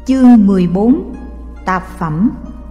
Chương 14. Tạp phẩm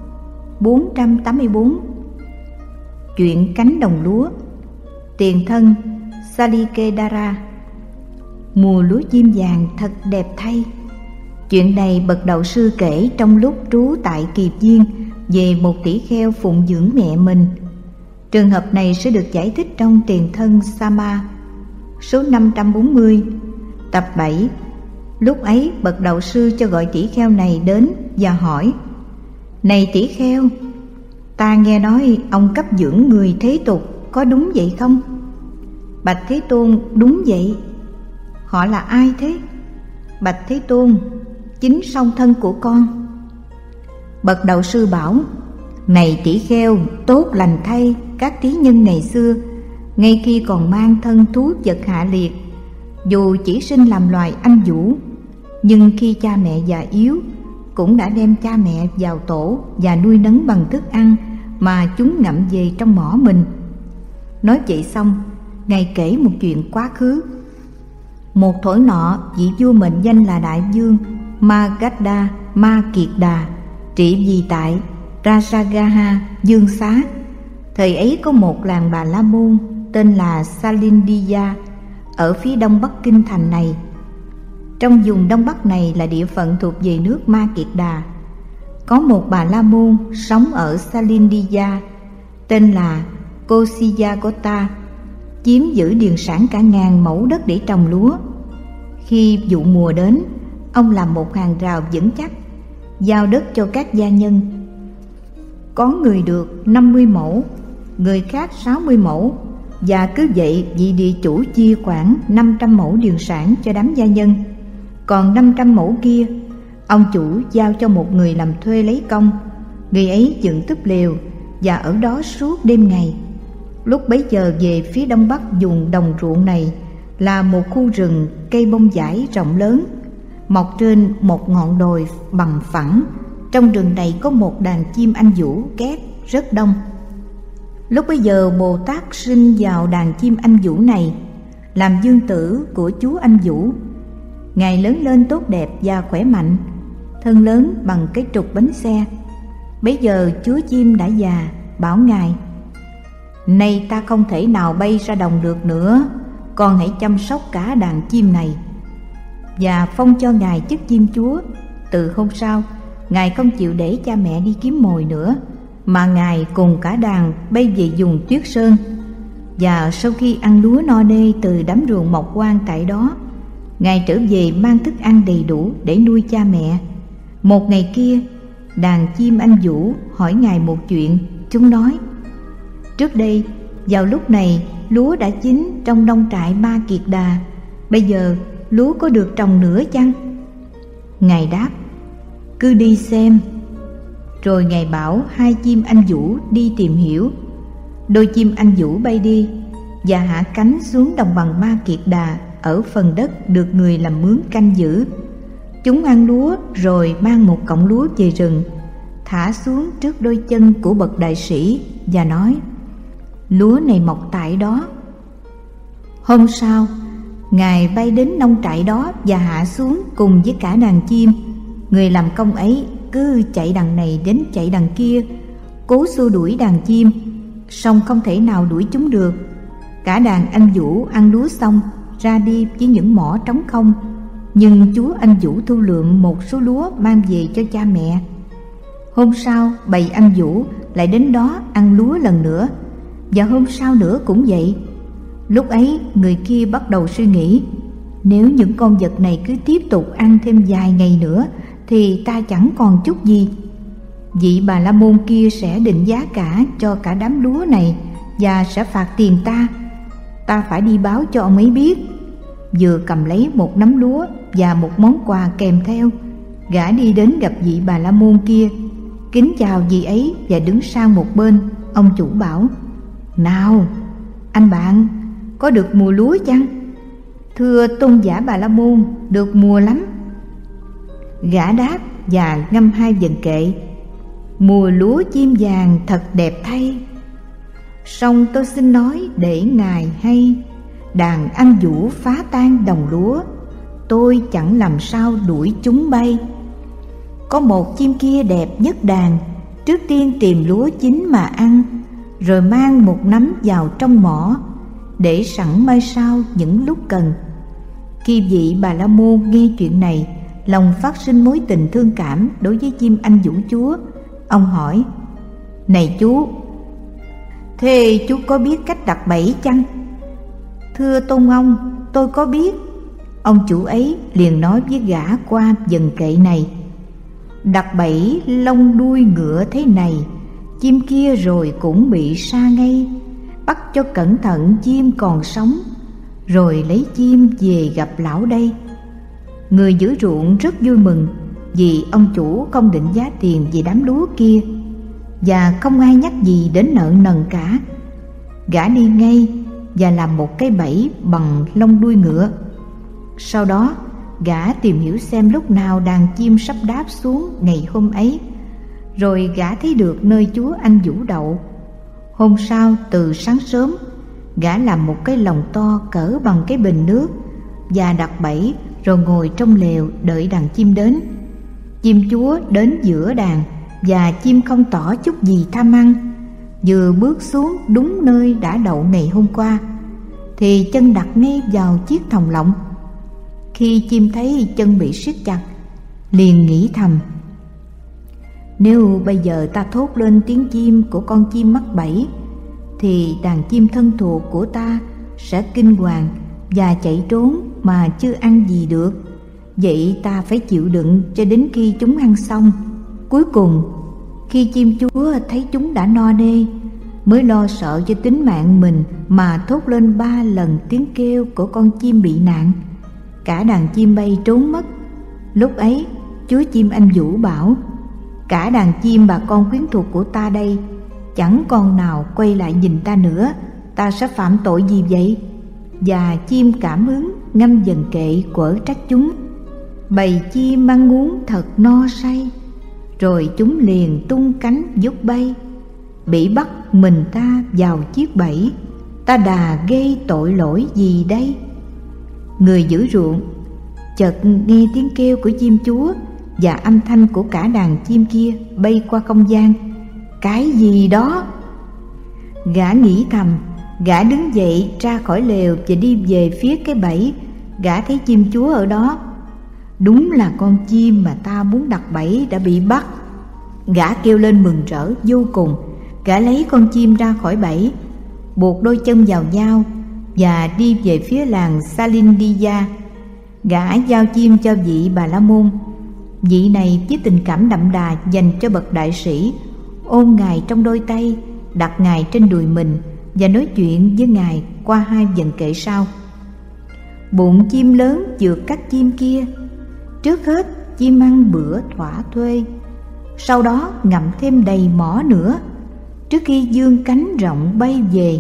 484. Chuyện cánh đồng lúa. Tiền thân Salikedara. Mùa lúa chim vàng thật đẹp thay. Chuyện này bậc đạo sư kể trong lúc trú tại Kiệp Diên về một tỷ kheo phụng dưỡng mẹ mình. Trường hợp này sẽ được giải thích trong Tiền thân Sama số 540, tập 7. Lúc ấy bậc đạo sư cho gọi tỷ kheo này đến và hỏi: Này tỷ kheo, ta nghe nói ông cấp dưỡng người thế tục, có đúng vậy không? Bạch Thế Tôn: Đúng vậy. Họ là ai thế? Bạch Thế Tôn: Chính song thân của con. Bậc đạo sư bảo: Này tỷ kheo, tốt lành thay, các trí nhân ngày xưa, ngay khi còn mang thân thú vật hạ liệt, dù chỉ sinh làm loài anh vũ, nhưng khi cha mẹ già yếu, cũng đã đem cha mẹ vào tổ và nuôi nấng bằng thức ăn mà chúng ngậm về trong mỏ mình. Nói vậy xong, Ngài kể một chuyện quá khứ. Một thuở nọ, vị vua mệnh danh là Đại Vương Magadha Ma Kiệt Đà trị vì tại Rajagaha Dương Xá. Thời ấy có một làng Bà La Môn tên là Salindiya ở phía đông bắc kinh thành này. Trong vùng đông bắc này là địa phận thuộc về nước Ma Kiệt Đà. Có một Bà La Môn sống ở Salindiya tên là Kosiyagota, chiếm giữ điền sản cả ngàn mẫu đất để trồng lúa. Khi vụ mùa đến, ông làm một hàng rào vững chắc, giao đất cho các gia nhân. Có người được 50 mẫu, người khác 60 mẫu, và cứ vậy vị địa chủ chia khoảng 500 mẫu điền sản cho đám gia nhân. Còn 500 mẫu kia, ông chủ giao cho một người làm thuê lấy công. Người ấy dựng túp lều và ở đó suốt đêm ngày. Lúc bấy giờ về phía đông bắc vùng đồng ruộng này là một khu rừng cây bông vải rộng lớn, mọc trên một ngọn đồi bằng phẳng. Trong rừng này có một đàn chim anh vũ két rất đông. Lúc bấy giờ Bồ Tát sinh vào đàn chim anh vũ này, làm dương tử của chú anh vũ. Ngài lớn lên tốt đẹp và khỏe mạnh, thân lớn bằng cái trục bánh xe. Bấy giờ chúa chim đã già, bảo Ngài: Nay ta không thể nào bay ra đồng được nữa, con hãy chăm sóc cả đàn chim này. Và phong cho Ngài chức chim chúa. Từ hôm sau, Ngài không chịu để cha mẹ đi kiếm mồi nữa, mà Ngài cùng cả đàn bay về vùng Tuyết Sơn. Và sau khi ăn lúa no nê từ đám ruộng mọc hoang tại đó, Ngài trở về mang thức ăn đầy đủ để nuôi cha mẹ. Một ngày kia, đàn chim anh vũ hỏi Ngài một chuyện. Chúng nói: Trước đây, vào lúc này, lúa đã chín trong nông trại Ma Kiệt Đà. Bây giờ, lúa có được trồng nữa chăng? Ngài đáp: Cứ đi xem. Rồi Ngài bảo hai chim anh vũ đi tìm hiểu. Đôi chim anh vũ bay đi và hạ cánh xuống đồng bằng Ma Kiệt Đà ở phần đất được người làm mướn canh giữ. Chúng ăn lúa rồi mang một cọng lúa về rừng, thả xuống trước đôi chân của bậc đại sĩ và nói: Lúa này mọc tại đó. Hôm sau, Ngài bay đến nông trại đó và hạ xuống cùng với cả đàn chim. Người làm công ấy cứ chạy đằng này đến chạy đằng kia, cố xua đuổi đàn chim, song không thể nào đuổi chúng được. Cả đàn anh vũ ăn lúa xong ra đi với những mỏ trống không, nhưng chúa anh vũ thu lượm một số lúa mang về cho cha mẹ. Hôm sau, bầy anh vũ lại đến đó ăn lúa lần nữa, và hôm sau nữa cũng vậy. Lúc ấy người kia bắt đầu suy nghĩ: Nếu những con vật này cứ tiếp tục ăn thêm vài ngày nữa thì ta chẳng còn chút gì. Vị Bà La Môn kia sẽ định giá cả cho cả đám lúa này và sẽ phạt tiền ta. Ta phải đi báo cho ông ấy biết. Vừa cầm lấy một nắm lúa và một món quà kèm theo, gã đi đến gặp vị Bà La Môn kia, kính chào vị ấy và đứng sang một bên. Ông chủ bảo: Nào, anh bạn, có được mùa lúa chăng? Thưa tôn giả Bà La Môn, được mùa lắm. Gã đáp và ngâm hai vần kệ: Mùa lúa chim vàng thật đẹp thay. Song tôi xin nói để ngài hay, đàn anh vũ phá tan đồng lúa, tôi chẳng làm sao đuổi chúng bay. có một chim kia đẹp nhất đàn, trước tiên tìm lúa chín mà ăn, rồi mang một nắm vào trong mỏ, để sẵn mai sau những lúc cần. Khi vị Bà La Môn nghe chuyện này, lòng phát sinh mối tình thương cảm đối với chim anh vũ chúa. Ông hỏi: Này chú, thế chú có biết cách đặt bẫy chăng? Thưa tôn ông, tôi có biết. Ông chủ ấy liền nói với gã qua dần kệ này: Đặt bẫy lông đuôi ngựa thế này, chim kia rồi cũng bị sa ngay. Bắt cho cẩn thận chim còn sống, rồi lấy chim về gặp lão đây. Người giữ ruộng rất vui mừng, vì ông chủ không định giá tiền về đám lúa kia, và không ai nhắc gì đến nợ nần cả. Gã đi ngay và làm một cái bẫy bằng lông đuôi ngựa. Sau đó gã tìm hiểu xem lúc nào đàn chim sắp đáp xuống ngày hôm ấy, rồi gã thấy được nơi chúa anh vũ đậu. Hôm sau từ sáng sớm, gã làm một cái lồng to cỡ bằng cái bình nước và đặt bẫy, rồi ngồi trong lều đợi đàn chim đến. Chim chúa đến giữa đàn, và chim không tỏ chút gì tham ăn. Vừa bước xuống đúng nơi đã đậu ngày hôm qua, thì chân đặt ngay vào chiếc thòng lọng. Khi chim thấy chân bị siết chặt, liền nghĩ thầm: Nếu bây giờ ta thốt lên tiếng chim của con chim mắc bẫy, thì đàn chim thân thuộc của ta sẽ kinh hoàng và chạy trốn mà chưa ăn gì được. Vậy ta phải chịu đựng cho đến khi chúng ăn xong. Cuối cùng, khi chim chúa thấy chúng đã no nê, mới lo sợ cho tính mạng mình mà thốt lên 3 lần tiếng kêu của con chim bị nạn. Cả đàn chim bay trốn mất. Lúc ấy, chúa chim anh vũ bảo: Cả đàn chim bà con quyến thuộc của ta đây, chẳng con nào quay lại nhìn ta nữa. Ta sẽ phạm tội gì vậy? Và chim cảm ứng ngâm dần kệ quở trách chúng: Bầy chim ăn uống thật no say, rồi chúng liền tung cánh vút bay. Bị bắt mình ta vào chiếc bẫy, ta đà gây tội lỗi gì đây? Người giữ ruộng chợt nghe tiếng kêu của chim chúa và âm thanh của cả đàn chim kia bay qua không gian. Cái gì đó? Gã nghĩ thầm. Gã đứng dậy ra khỏi lều và đi về phía cái bẫy. Gã thấy chim chúa ở đó. Đúng là con chim mà ta muốn đặt bẫy đã bị bắt. Gã kêu lên mừng rỡ vô cùng. Gã lấy con chim ra khỏi bẫy, buộc đôi chân vào nhau và đi về phía làng Salindia. Gã giao chim cho vị Bà La Môn. Vị này với tình cảm đậm đà dành cho bậc đại sĩ, ôm ngài trong đôi tay, đặt ngài trên đùi mình và nói chuyện với ngài qua 2 dần kệ sau. Bụng chim lớn vượt các chim kia. Trước hết chim ăn bữa thỏa thuê, sau đó ngậm thêm đầy mỏ nữa, trước khi vươn cánh rộng bay về.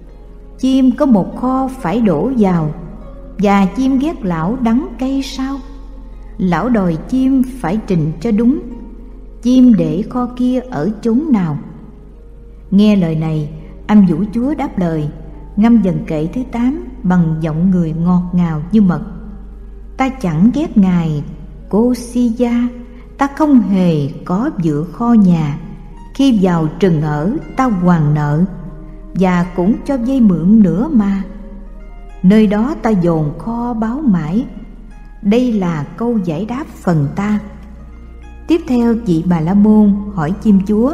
Chim có một kho phải đổ vào, và chim ghét lão đắng cay sao? Lão đòi chim phải trình cho đúng, chim để kho kia ở chốn nào? Nghe lời này, anh vũ chúa đáp lời, ngâm dần kệ thứ 8 bằng giọng người ngọt ngào như mật: Ta chẳng ghét ngài Kosiya, ta không hề có vựa kho nhà. Khi vào trừng ở, ta hoàn nợ, và cũng cho vay mượn nữa mà. Nơi đó ta dồn kho báo mãi. Đây là câu giải đáp phần ta. Tiếp theo vị Bà La Môn hỏi chim chúa: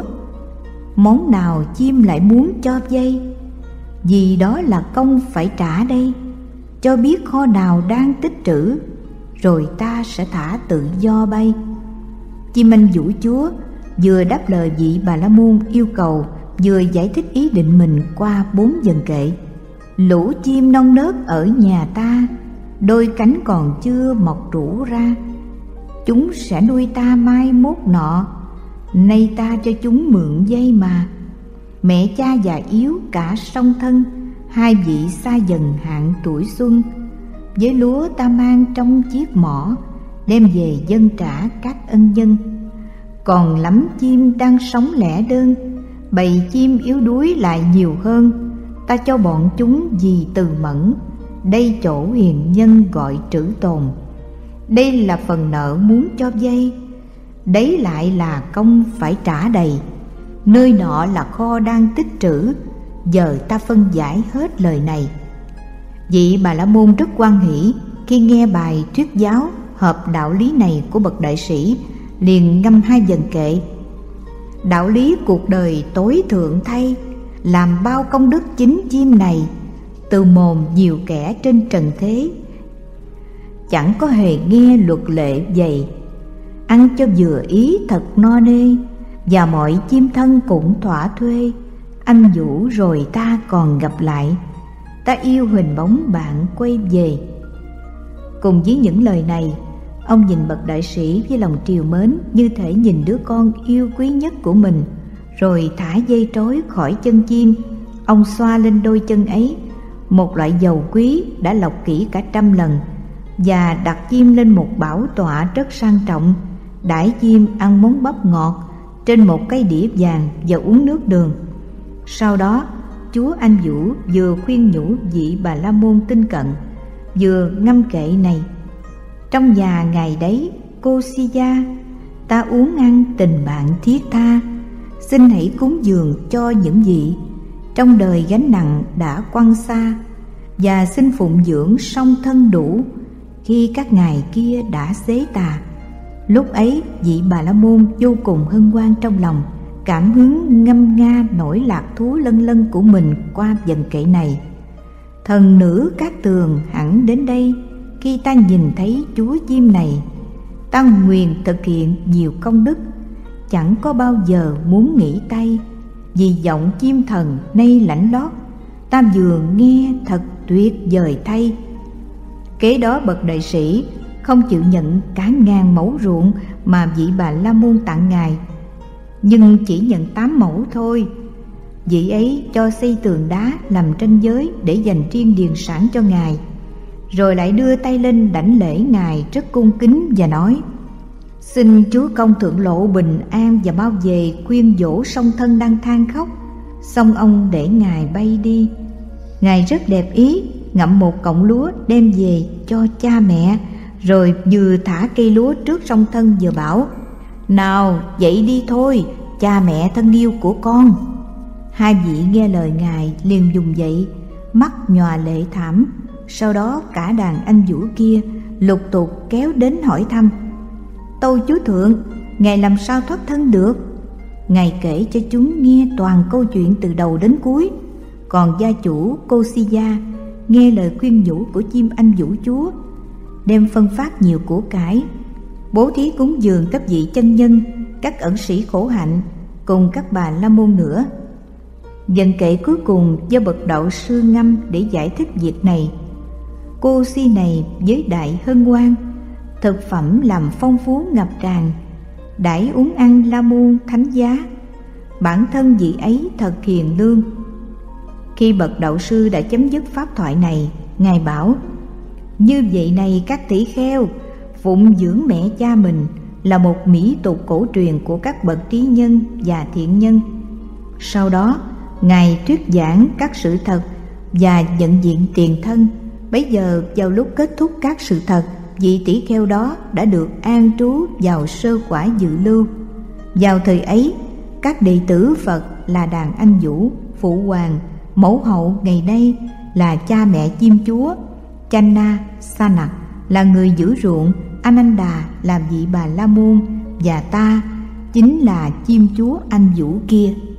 Món nào chim lại muốn cho vay? Vì đó là công phải trả đây. Cho biết kho nào đang tích trữ, rồi ta sẽ thả tự do bay. Chim anh vũ chúa vừa đáp lời vị Bà La Môn yêu cầu, vừa giải thích ý định mình qua 4 dần kệ. Lũ chim non nớt ở nhà ta, đôi cánh còn chưa mọc rủ ra. Chúng sẽ nuôi ta mai mốt nọ, nay ta cho chúng mượn dây mà. Mẹ cha già yếu cả song thân, 2 vị xa dần hạn tuổi xuân. Với lúa ta mang trong chiếc mỏ, đem về dâng trả các ân nhân. Còn lắm chim đang sống lẻ đơn, bầy chim yếu đuối lại nhiều hơn. Ta cho bọn chúng vì từ mẫn, đây chỗ hiền nhân gọi trữ tồn. Đây là phần nợ muốn cho vay, đấy lại là công phải trả đầy. Nơi nọ là kho đang tích trữ, giờ ta phân giải hết lời này. Vị Bà La Môn rất hoan hỷ khi nghe bài thuyết giáo hợp đạo lý này của bậc đại sĩ, liền ngâm 2 vần kệ: đạo lý cuộc đời tối thượng thay, làm bao công đức chính chim này, từ mồm nhiều kẻ trên trần thế, chẳng có hề nghe luật lệ dày, ăn cho vừa ý thật no nê, và mọi chim thân cũng thỏa thuê. Anh vũ rồi ta còn gặp lại, ta yêu hình bóng bạn quay về. Cùng với những lời này, ông nhìn bậc đại sĩ với lòng trìu mến như thể nhìn đứa con yêu quý nhất của mình, rồi thả dây trói khỏi chân chim. Ông xoa lên đôi chân ấy một loại dầu quý đã lọc kỹ cả 100 lần, và đặt chim lên một bảo tọa rất sang trọng, đãi chim ăn món bắp ngọt trên một cái đĩa vàng và uống nước đường. Sau đó chúa Anh Vũ vừa khuyên nhủ vị Bà La Môn tinh cận, vừa ngâm kệ này: trong nhà ngày đấy cô si gia, ta uống ăn tình bạn thiết tha, xin hãy cúng dường cho những vị trong đời gánh nặng đã quăng xa, và xin phụng dưỡng song thân đủ khi các ngài kia đã xế tà. Lúc ấy vị Bà La Môn vô cùng hân hoan trong lòng, cảm hứng ngâm nga nỗi lạc thú lân lân của mình qua vần kệ này: thần nữ Cát Tường hẳn đến đây, khi ta nhìn thấy chúa chim này, ta nguyện thực hiện nhiều công đức, chẳng có bao giờ muốn nghỉ tay, vì giọng chim thần nay lãnh lót, ta vừa nghe thật tuyệt vời thay. Kế đó bậc đại sĩ không chịu nhận cả 1000 mẫu ruộng mà vị Bà La Môn tặng ngài, nhưng chỉ nhận 8 mẫu thôi. Vị ấy cho xây tường đá làm ranh giới để dành riêng điền sản cho ngài, rồi lại đưa tay lên đảnh lễ ngài rất cung kính và nói: xin chúa công thượng lộ bình an và mau về khuyên dỗ song thân đang than khóc. Xong ông để ngài bay đi. Ngài rất đẹp ý, ngậm một cọng lúa đem về cho cha mẹ, rồi vừa thả cây lúa trước song thân vừa bảo: nào dậy đi thôi, cha mẹ thân yêu của con. Hai vị nghe lời ngài liền dùng dậy, mắt nhòa lệ thảm. Sau đó cả đàn anh vũ kia lục tục kéo đến hỏi thăm: tâu chúa thượng, ngài làm sao thoát thân được? Ngài kể cho chúng nghe toàn câu chuyện từ đầu đến cuối. Còn gia chủ cô si gia nghe lời khuyên nhủ của chim anh vũ chúa, đem phân phát nhiều của cải, bố thí cúng dường các vị chân nhân, các ẩn sĩ khổ hạnh cùng các bà la môn nữa. Vần kệ cuối cùng do bậc đạo sư ngâm để giải thích việc này. Cô si này với đại hân hoan, thực phẩm làm phong phú ngập tràn, đãi uống ăn la môn thánh giá. Bản thân vị ấy thật hiền lương. Khi bậc đạo sư đã chấm dứt pháp thoại này, ngài bảo: như vậy này các tỷ kheo, phụng dưỡng mẹ cha mình là một mỹ tục cổ truyền của các bậc trí nhân và thiện nhân. Sau đó ngài thuyết giảng các sự thật và nhận diện tiền thân. Bấy giờ vào lúc kết thúc các sự thật, vị tỷ kheo đó đã được an trú vào sơ quả dự lưu. Vào thời ấy, các đệ tử Phật là đàn anh vũ, phụ hoàng, mẫu hậu ngày nay là cha mẹ chim chúa, Channa Sanak là người giữ ruộng, Ananda là vị bà la môn, và ta chính là chim chúa anh vũ kia.